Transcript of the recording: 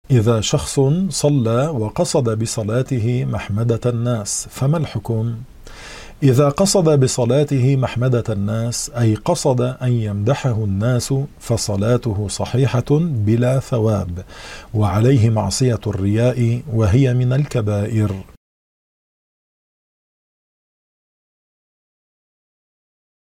إذا شخص صلى وقصد بصلاته محمدة الناس فما الحكم؟ إذا قصد بصلاته محمدة الناس أي قصد أن يمدحه الناس فصلاته صحيحة بلا ثواب، وعليه معصية الرياء وهي من الكبائر.